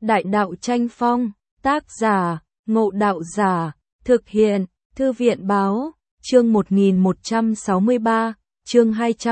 Đại đạo tranh phong, tác giả, Ngộ Đạo Giả, thực hiện, Thư viện báo, chương 1163, chương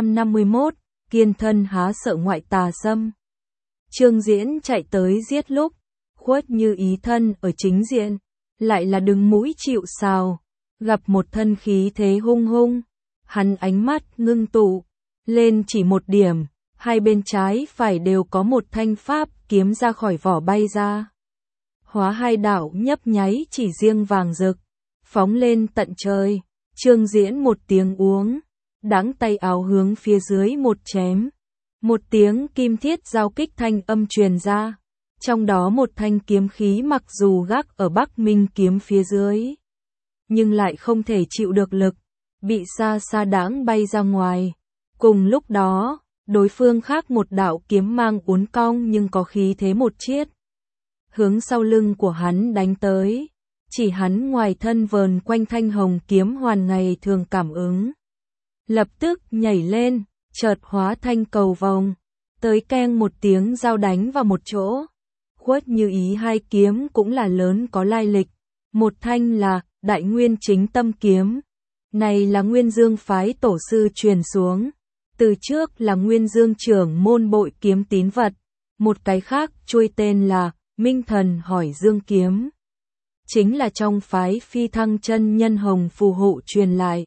251, kiên thân há sợ ngoại tà xâm. Trương Diễn chạy tới giết lúc, Khuất Như Ý thân ở chính diện, lại là đứng mũi chịu sào, gặp một thân khí thế hung hung, hắn ánh mắt ngưng tụ, lên chỉ một điểm, hai bên trái phải đều có một thanh pháp kiếm ra khỏi vỏ bay ra. Hóa hai đạo nhấp nháy chỉ riêng vàng rực, phóng lên tận trời, Trương Diễn một tiếng uống, đãng tay áo hướng phía dưới một chém. Một tiếng kim thiết giao kích thanh âm truyền ra, trong đó một thanh kiếm khí mặc dù gác ở Bắc Minh kiếm phía dưới, nhưng lại không thể chịu được lực, bị xa xa đãng bay ra ngoài. Cùng lúc đó, đối phương khác một đạo kiếm mang uốn cong nhưng có khí thế một chiết, hướng sau lưng của hắn đánh tới, chỉ hắn ngoài thân vờn quanh thanh hồng kiếm hoàn ngày thường cảm ứng. Lập tức nhảy lên, chợt hóa thanh cầu vòng, tới keng một tiếng giao đánh vào một chỗ. Khuất Như Ý hai kiếm cũng là lớn có lai lịch, một thanh là Đại Nguyên Chính Tâm kiếm, này là Nguyên Dương phái tổ sư truyền xuống, từ trước là Nguyên Dương trưởng môn bội kiếm tín vật, một cái khác chuôi tên là Minh Thần Hỏi Dương kiếm, chính là trong phái Phi Thăng chân nhân hồng phù hộ truyền lại,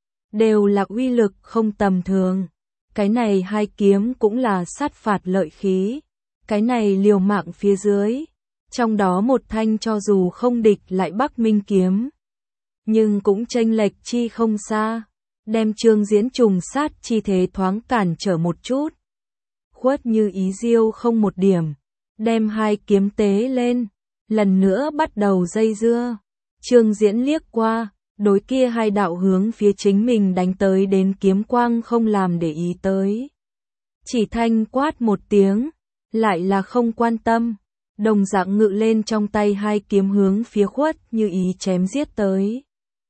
đều là uy lực không tầm thường. Cái này hai kiếm cũng là sát phạt lợi khí, cái này liều mạng phía dưới, trong đó một thanh cho dù không địch lại Bắc Minh kiếm, nhưng cũng chênh lệch chi không xa, đem Trương Diễn trùng sát chi thế thoáng cản trở một chút. Khuất Như Ý diêu không một điểm, đem hai kiếm tế lên, lần nữa bắt đầu dây dưa. Trương Diễn liếc qua, đối kia hai đạo hướng phía chính mình đánh tới đến kiếm quang không làm để ý tới. Chỉ thanh quát một tiếng, lại là không quan tâm, đồng dạng ngự lên trong tay hai kiếm hướng phía Khuất Như Ý chém giết tới.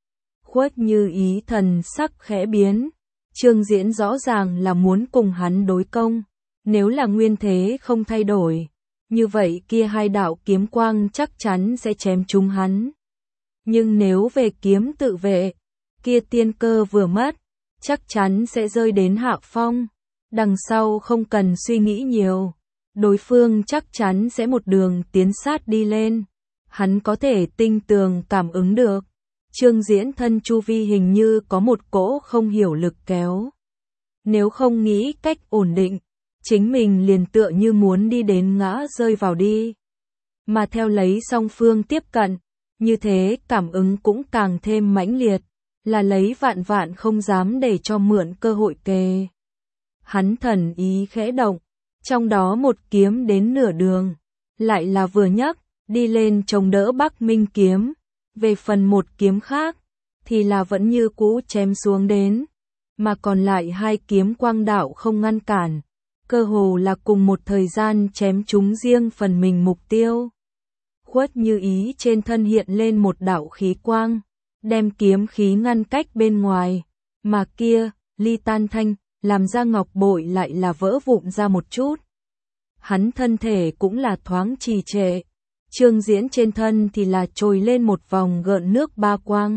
Khuất Như Ý thần sắc khẽ biến, Trương Diễn rõ ràng là muốn cùng hắn đối công, nếu là nguyên thế không thay đổi, như vậy kia hai đạo kiếm quang chắc chắn sẽ chém trúng hắn. Nhưng nếu về kiếm tự vệ, kia tiên cơ vừa mất, chắc chắn sẽ rơi đến hạ phong, đằng sau không cần suy nghĩ nhiều, đối phương chắc chắn sẽ một đường tiến sát đi lên, hắn có thể tinh tường cảm ứng được. Trương Diễn thân chu vi hình như có một cỗ không hiểu lực kéo. Nếu không nghĩ cách ổn định, chính mình liền tựa như muốn đi đến ngã rơi vào đi. Mà theo lấy song phương tiếp cận, như thế cảm ứng cũng càng thêm mãnh liệt, là lấy vạn vạn không dám để cho mượn cơ hội kề. Hắn thần ý khẽ động, trong đó một kiếm đến nửa đường, lại là vừa nhấc, đi lên chống đỡ Bắc Minh kiếm. Về phần một kiếm khác, thì là vẫn như cũ chém xuống đến, mà còn lại hai kiếm quang đạo không ngăn cản, cơ hồ là cùng một thời gian chém chúng riêng phần mình mục tiêu. Khuất Như Ý trên thân hiện lên một đạo khí quang, đem kiếm khí ngăn cách bên ngoài, mà kia, ly tan thanh, làm ra ngọc bội lại là vỡ vụn ra một chút. Hắn thân thể cũng là thoáng trì trệ. Trương Diễn trên thân thì là trồi lên một vòng gợn nước ba quang.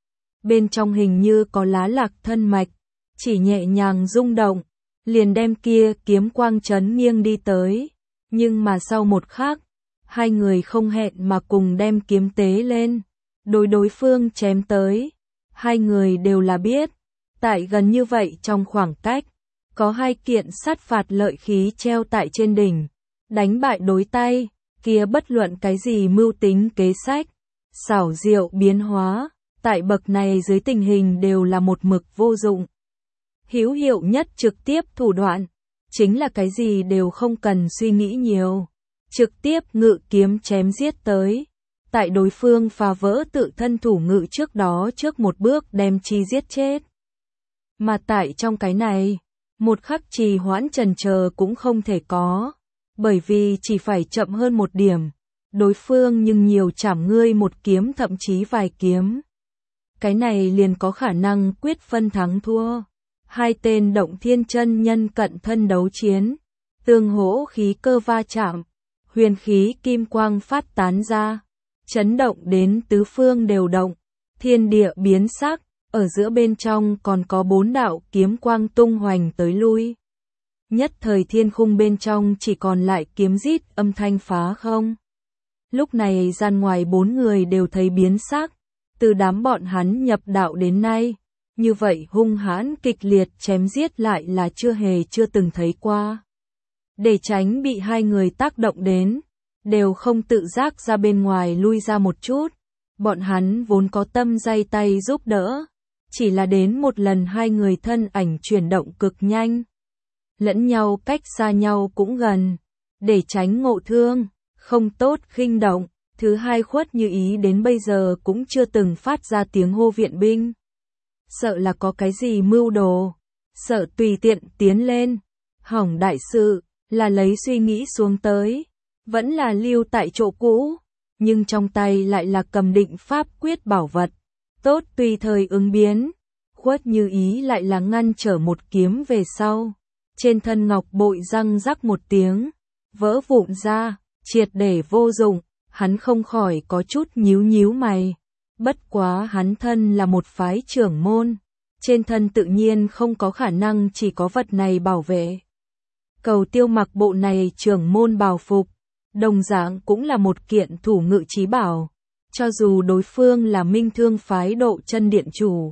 Bên trong hình như có lá lạc thân mạch, chỉ nhẹ nhàng rung động, liền đem kia kiếm quang chấn nghiêng đi tới. Nhưng mà sau một khắc, hai người không hẹn mà cùng đem kiếm tế lên, đối phương chém tới. Hai người đều là biết, tại gần như vậy trong khoảng cách, có hai kiện sát phạt lợi khí treo tại trên đỉnh, đánh bại đối tay. Kia bất luận cái gì mưu tính kế sách, xảo diệu biến hóa, tại bậc này dưới tình hình đều là một mực vô dụng. Hữu hiệu nhất trực tiếp thủ đoạn, chính là cái gì đều không cần suy nghĩ nhiều, trực tiếp ngự kiếm chém giết tới, tại đối phương phá vỡ tự thân thủ ngự trước đó trước một bước đem chi giết chết. Mà tại trong cái này, một khắc trì hoãn chần chờ cũng không thể có. Bởi vì chỉ phải chậm hơn một điểm, đối phương nhưng nhiều chảm ngươi một kiếm thậm chí vài kiếm. Cái này liền có khả năng quyết phân thắng thua. Hai tên động thiên chân nhân cận thân đấu chiến, tương hỗ khí cơ va chạm, huyền khí kim quang phát tán ra, chấn động đến tứ phương đều động, thiên địa biến sắc, ở giữa bên trong còn có 4 đạo kiếm quang tung hoành tới lui. Nhất thời thiên khung bên trong chỉ còn lại kiếm rít âm thanh phá không. Lúc này gian ngoài 4 người đều thấy biến sắc, từ đám bọn hắn nhập đạo đến nay, như vậy hung hãn kịch liệt chém giết lại là chưa từng thấy qua. Để tránh bị hai người tác động đến, đều không tự giác ra bên ngoài lui ra một chút, bọn hắn vốn có tâm day tay giúp đỡ, chỉ là đến một lần hai người thân ảnh chuyển động cực nhanh. Lẫn nhau cách xa nhau cũng gần, để tránh ngộ thương, không tốt khinh động. Thứ hai Khuất Như Ý đến bây giờ cũng chưa từng phát ra tiếng hô viện binh. Sợ là có cái gì mưu đồ, sợ tùy tiện tiến lên, hỏng đại sự, là lấy suy nghĩ xuống tới, vẫn là lưu tại chỗ cũ, nhưng trong tay lại là cầm định pháp quyết bảo vật, tốt tùy thời ứng biến. Khuất Như Ý lại là ngăn trở một kiếm về sau, trên thân ngọc bội răng rắc một tiếng, vỡ vụn ra, triệt để vô dụng. Hắn không khỏi có chút nhíu mày. Bất quá hắn thân là một phái trưởng môn, trên thân tự nhiên không có khả năng chỉ có vật này bảo vệ. Cầu Tiêu mặc bộ này trưởng môn bào phục, đồng dạng cũng là một kiện thủ ngự chí bảo, cho dù đối phương là Minh Thương phái Độ Chân điện chủ.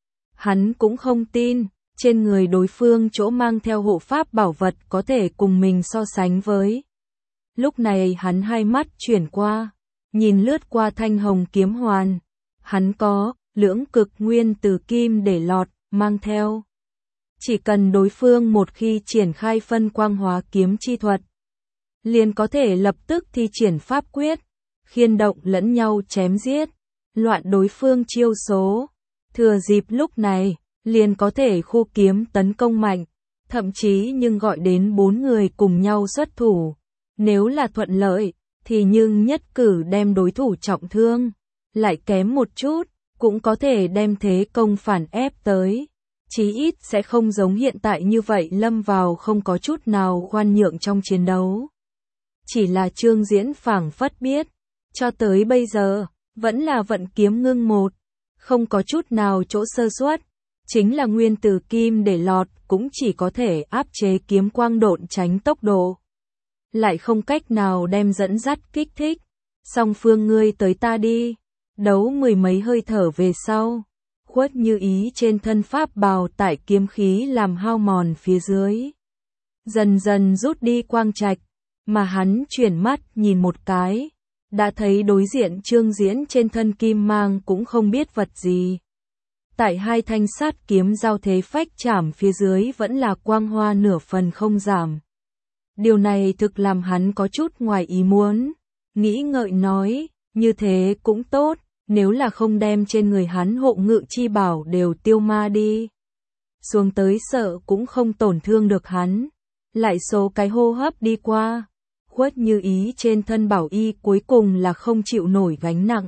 Hắn cũng không tin, trên người đối phương chỗ mang theo hộ pháp bảo vật có thể cùng mình so sánh với. Lúc này hắn hai mắt chuyển qua, nhìn lướt qua thanh hồng kiếm hoàn. Hắn có lưỡng cực nguyên từ kim để lọt, mang theo. Chỉ cần đối phương một khi triển khai phân quang hóa kiếm chi thuật, liền có thể lập tức thi triển pháp quyết, khiên động lẫn nhau chém giết, loạn đối phương chiêu số. Thừa dịp lúc này, liền có thể khu kiếm tấn công mạnh, thậm chí nhưng gọi đến 4 người cùng nhau xuất thủ. Nếu là thuận lợi, thì nhưng nhất cử đem đối thủ trọng thương, lại kém một chút, cũng có thể đem thế công phản ép tới. Chí ít sẽ không giống hiện tại như vậy lâm vào không có chút nào khoan nhượng trong chiến đấu. Chỉ là Trương Diễn phảng phất biết, cho tới bây giờ, vẫn là vận kiếm ngưng một, không có chút nào chỗ sơ suất. Chính là nguyên tử kim để lọt cũng chỉ có thể áp chế kiếm quang độn tránh tốc độ. Lại không cách nào đem dẫn dắt kích thích. Song phương ngươi tới ta đi. Đấu mười mấy hơi thở về sau. Khuất Như Ý trên thân pháp bào tại kiếm khí làm hao mòn phía dưới. Dần dần rút đi quang trạch. Mà hắn chuyển mắt nhìn một cái. Đã thấy đối diện Trương Diễn trên thân kim mang cũng không biết vật gì. Tại hai thanh sát kiếm giao thế phách chảm phía dưới vẫn là quang hoa nửa phần không giảm. Điều này thực làm hắn có chút ngoài ý muốn, nghĩ ngợi nói, như thế cũng tốt, nếu là không đem trên người hắn hộ ngự chi bảo đều tiêu ma đi. Xuống tới sợ cũng không tổn thương được hắn, lại số cái hô hấp đi qua, Khuất Như Ý trên thân bảo y cuối cùng là không chịu nổi gánh nặng.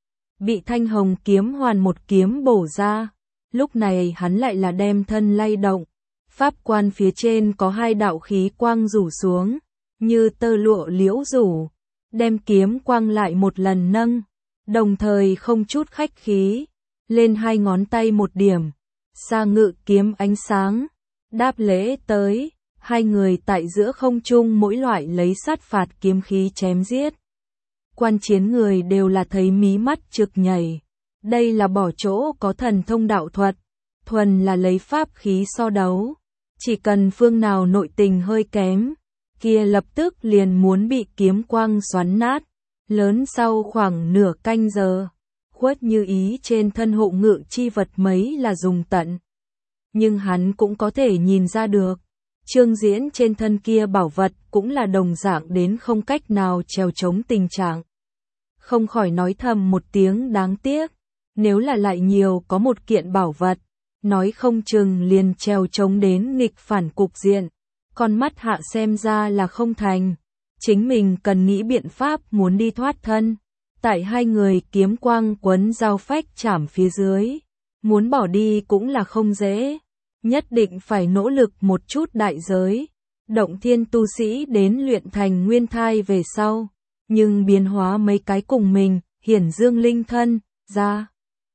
Bị thanh hồng kiếm hoàn một kiếm bổ ra, lúc này hắn lại là đem thân lay động. Pháp quan phía trên có hai đạo khí quang rủ xuống, như tơ lụa liễu rủ, đem kiếm quang lại một lần nâng, đồng thời không chút khách khí, lên hai ngón tay một điểm, xa ngự kiếm ánh sáng, đáp lễ tới, hai người tại giữa không trung mỗi loại lấy sát phạt kiếm khí chém giết. Quan chiến người đều là thấy mí mắt trực nhảy, đây là bỏ chỗ có thần thông đạo thuật, thuần là lấy pháp khí so đấu. Chỉ cần phương nào nội tình hơi kém, kia lập tức liền muốn bị kiếm quang xoắn nát. Lớn sau khoảng nửa canh giờ, Khuất Như Ý trên thân hộ ngự chi vật mấy là dùng tận. Nhưng hắn cũng có thể nhìn ra được, Trương Diễn trên thân kia bảo vật cũng là đồng dạng đến không cách nào trèo chống tình trạng. Không khỏi nói thầm một tiếng đáng tiếc, nếu là lại nhiều có một kiện bảo vật, nói không chừng liền trèo chống đến nghịch phản cục diện, con mắt hạ xem ra là không thành, chính mình cần nghĩ biện pháp muốn đi thoát thân. Tại hai người kiếm quang quấn giao phách chảm phía dưới, muốn bỏ đi cũng là không dễ, nhất định phải nỗ lực một chút đại giới, động thiên tu sĩ đến luyện thành nguyên thai về sau, nhưng biến hóa mấy cái cùng mình, hiển dương linh thân, ra.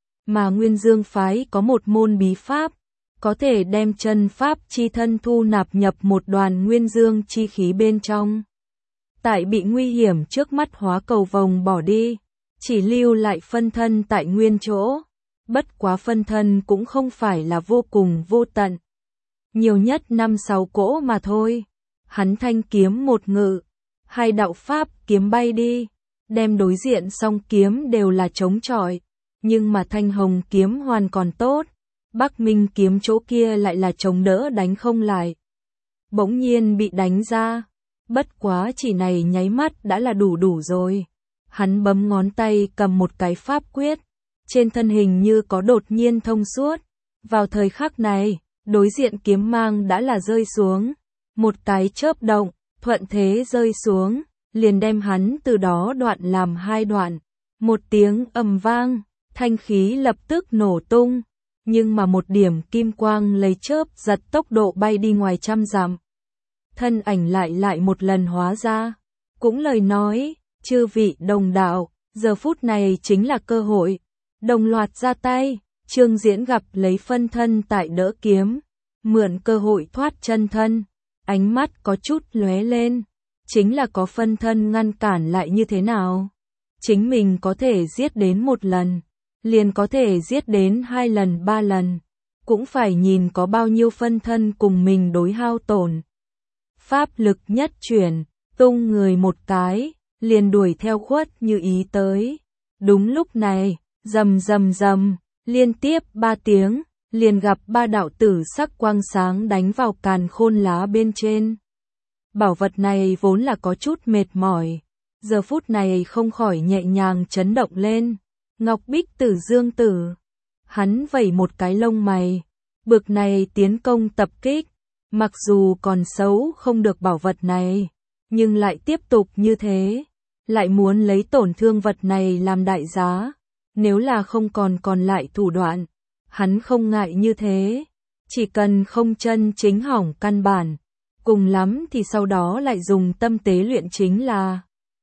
Mà Nguyên Dương phái có một môn bí pháp, có thể đem chân pháp chi thân thu nạp nhập một đoàn Nguyên Dương chi khí bên trong. Tại bị nguy hiểm trước mắt hóa cầu vồng bỏ đi, chỉ lưu lại phân thân tại nguyên chỗ. Bất quá phân thân cũng không phải là vô cùng vô tận. Nhiều nhất 5-6 cỗ mà thôi. Hắn thanh kiếm một ngự, hai đạo pháp kiếm bay đi, đem đối diện song kiếm đều là chống chọi. Nhưng mà thanh hồng kiếm hoàn còn tốt, Bắc Minh kiếm chỗ kia lại là chống đỡ đánh không lại. Bỗng nhiên bị đánh ra, bất quá chỉ này nháy mắt đã là đủ rồi. Hắn bấm ngón tay cầm một cái pháp quyết, trên thân hình như có đột nhiên thông suốt. Vào thời khắc này, đối diện kiếm mang đã là rơi xuống, một cái chớp động, thuận thế rơi xuống, liền đem hắn từ đó đoạn làm hai đoạn. Một tiếng ầm vang, thanh khí lập tức nổ tung, nhưng mà một điểm kim quang lấy chớp giật tốc độ bay đi ngoài trăm dặm. Thân ảnh lại một lần hóa ra, cũng lời nói, chư vị đồng đạo, giờ phút này chính là cơ hội, đồng loạt ra tay. Trương Diễn gặp lấy phân thân tại đỡ kiếm, mượn cơ hội thoát chân thân, ánh mắt có chút lóe lên, chính là có phân thân ngăn cản lại như thế nào? Chính mình có thể giết đến một lần, liền có thể giết đến 2 lần 3 lần, cũng phải nhìn có bao nhiêu phân thân cùng mình đối hao tổn. Pháp lực nhất chuyển, tung người một cái, liền đuổi theo khuất như ý tới. Đúng lúc này, rầm rầm rầm, liên tiếp 3 tiếng, liền gặp 3 đạo tử sắc quang sáng đánh vào càn khôn lá bên trên. Bảo vật này vốn là có chút mệt mỏi, giờ phút này không khỏi nhẹ nhàng chấn động lên. Ngọc Bích Tử Dương Tử, hắn vẩy một cái lông mày, bực này tiến công tập kích, mặc dù còn xấu không được bảo vật này, nhưng lại tiếp tục như thế, lại muốn lấy tổn thương vật này làm đại giá. Nếu là không còn lại thủ đoạn, hắn không ngại như thế, chỉ cần không chân chính hỏng căn bản, cùng lắm thì sau đó lại dùng tâm tế luyện chính là.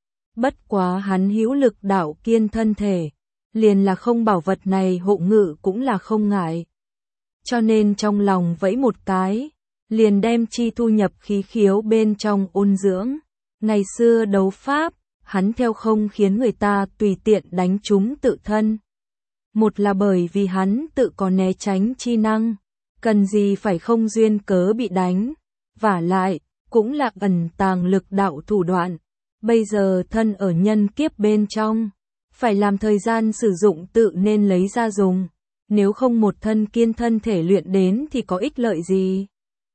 Bất quá hắn hữu lực đạo kiên thân thể, liền là không bảo vật này hộ ngự cũng là không ngại. Cho nên trong lòng vẫy một cái, liền đem chi thu nhập khí khiếu bên trong ôn dưỡng. Ngày xưa đấu pháp, hắn theo không khiến người ta tùy tiện đánh trúng tự thân. Một là bởi vì hắn tự có né tránh chi năng, cần gì phải không duyên cớ bị đánh, vả lại, cũng là ẩn tàng lực đạo thủ đoạn. Bây giờ thân ở nhân kiếp bên trong, phải làm thời gian sử dụng tự nên lấy ra dùng, nếu không một thân kiên thân thể luyện đến thì có ích lợi gì.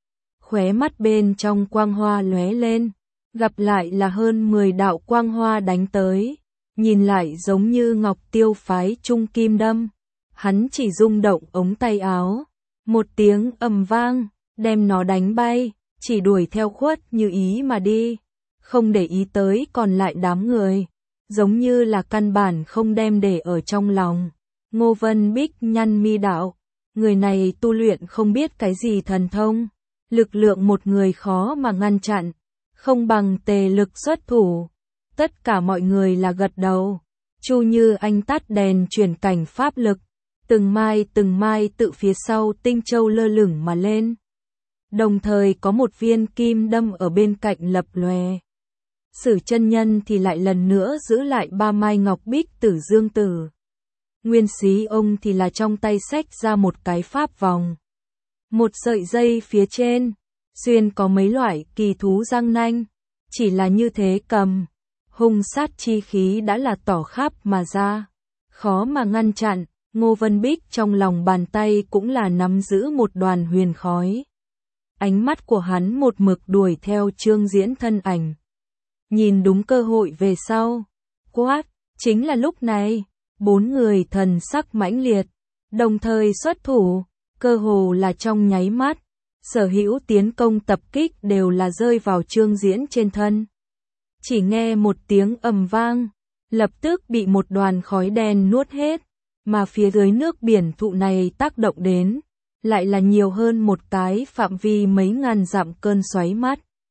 Khóe mắt bên trong quang hoa lóe lên, gặp lại là hơn 10 đạo quang hoa đánh tới, nhìn lại giống như Ngọc Tiêu phái trung kim đâm. Hắn chỉ rung động ống tay áo, một tiếng ầm vang, đem nó đánh bay, chỉ đuổi theo khuất như ý mà đi, không để ý tới còn lại đám người, giống như là căn bản không đem để ở trong lòng. Ngô Vân Bích nhăn mi đạo, người này tu luyện không biết cái gì thần thông, lực lượng một người khó mà ngăn chặn, không bằng tề lực xuất thủ. Tất cả mọi người là gật đầu. Chu Như Anh tắt đèn chuyển cảnh pháp lực, từng mai tự phía sau tinh châu lơ lửng mà lên. Đồng thời có một viên kim đâm ở bên cạnh lập lòe. Sử chân nhân thì lại lần nữa giữ lại 3 mai Ngọc Bích Tử Dương Tử. Nguyên Xí ông thì là trong tay xách ra một cái pháp vòng. Một sợi dây phía trên, xuyên có mấy loại kỳ thú răng nanh, chỉ là như thế cầm. Hung sát chi khí đã là tỏ khắp mà ra, khó mà ngăn chặn. Ngô Vân Bích trong lòng bàn tay cũng là nắm giữ một đoàn huyền khói. Ánh mắt của hắn một mực đuổi theo Trương Diễn thân ảnh. Nhìn đúng cơ hội về sau, quát, chính là lúc này, 4 người thần sắc mãnh liệt, đồng thời xuất thủ, cơ hồ là trong nháy mắt, sở hữu tiến công tập kích đều là rơi vào Trương Diễn trên thân. Chỉ nghe một tiếng ầm vang, lập tức bị một đoàn khói đen nuốt hết, mà phía dưới nước biển thụ này tác động đến, lại là nhiều hơn một cái phạm vi mấy ngàn dặm cơn xoáy mắt.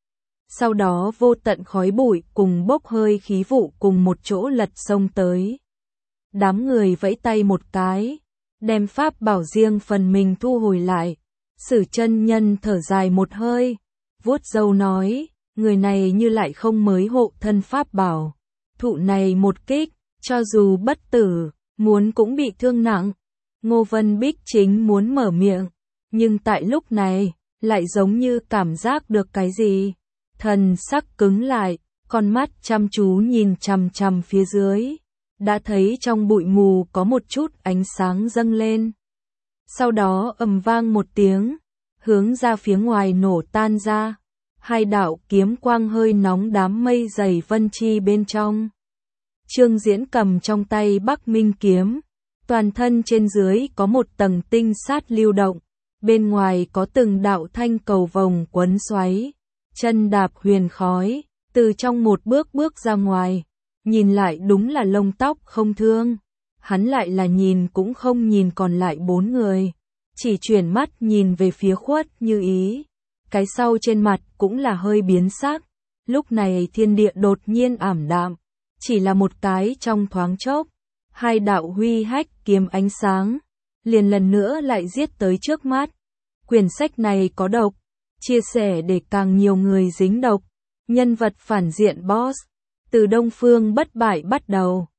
sau đó vô tận khói bụi cùng bốc hơi khí vụ cùng một chỗ lật sông tới. Đám người vẫy tay một cái, đem pháp bảo riêng phần mình thu hồi lại. Sử chân nhân thở dài một hơi, vuốt râu nói, người này như lại không mới hộ thân pháp bảo. Thụ này một kích, cho dù bất tử, muốn cũng bị thương nặng. Ngô Vân Bích chính muốn mở miệng, nhưng tại lúc này, lại giống như cảm giác được cái gì. Thần sắc cứng lại, con mắt chăm chú nhìn chằm chằm phía dưới. Đã thấy trong bụi mù có một chút ánh sáng dâng lên. Sau đó ầm vang một tiếng, hướng ra phía ngoài nổ tan ra. Hai đạo kiếm quang hơi nóng đám mây dày vân chi bên trong. Trương Diễn cầm trong tay Bắc Minh kiếm, toàn thân trên dưới có một tầng tinh sát lưu động, bên ngoài có từng đạo thanh cầu vồng quấn xoáy, chân đạp huyền khói, từ trong một bước bước ra ngoài, nhìn lại đúng là lông tóc không thương, hắn lại là nhìn cũng không nhìn còn lại bốn người, chỉ chuyển mắt nhìn về phía Khuất Như Ý, cái sau trên mặt cũng là hơi biến sắc, lúc này thiên địa đột nhiên ảm đạm. Chỉ là một cái trong thoáng chốc, hai đạo huy hách kiếm ánh sáng, liền lần nữa lại giết tới trước mắt. Quyển sách này có độc, chia sẻ để càng nhiều người dính độc. Nhân vật phản diện boss, từ Đông Phương Bất Bại bắt đầu.